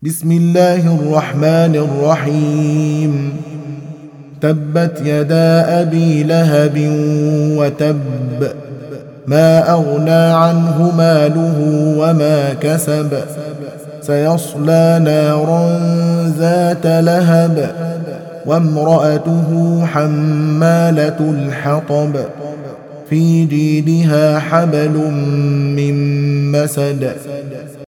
بسم الله الرحمن الرحيم تبت يدا أبي لهب وتب ما أغنى عنه ماله وما كسب سيصلى نارا ذات لهب وامرأته حمالة الحطب في جيدها حبل من مسد